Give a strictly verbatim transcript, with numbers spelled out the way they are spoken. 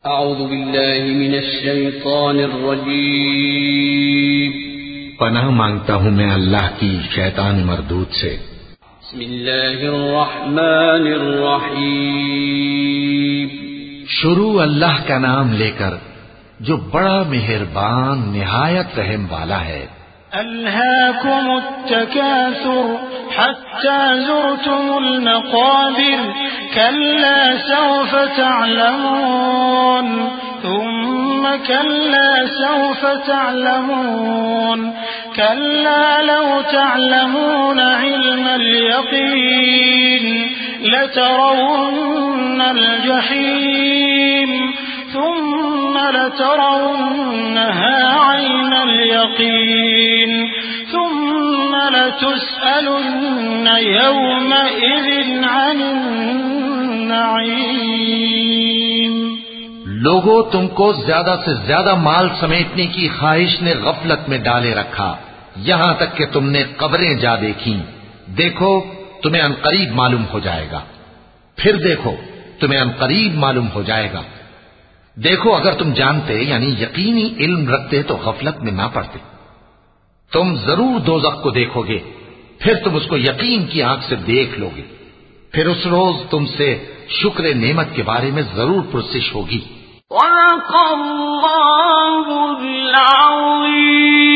اعوذ باللہ من الشیطان الرجیم، پناہ مانگتا ہوں میں اللہ کی شیطان مردود سے۔ بسم اللہ الرحمن الرحیم، شروع اللہ کا نام لے کر جو بڑا مہربان نہایت رحم والا ہے۔ ألهاكم التكاثر حتى زرتم المقابر كلا سوف تعلمون ثم كلا سوف تعلمون كلا لو تعلمون علم اليقين لترون الجحيم ثم لترونها عين اليقين ثم لتسألن يومئذ عن النعيم۔ لوگوں، تم کو زیادہ سے زیادہ مال سمیٹنے کی خواہش نے غفلت میں ڈالے رکھا، یہاں تک کہ تم نے قبریں جا دیکھیں۔ دیکھو تمہیں عنقریب معلوم ہو جائے گا، پھر دیکھو تمہیں عنقریب معلوم ہو جائے گا۔ دیکھو اگر تم جانتے یعنی یقینی علم رکھتے تو غفلت میں نہ پڑتے۔ تم ضرور دوزخ کو دیکھو گے، پھر تم اس کو یقین کی آنکھ سے دیکھ لو گے، پھر اس روز تم سے شکر نعمت کے بارے میں ضرور پرسش ہوگی۔ وَلَقَ اللَّهُ الْعَظِيمُ۔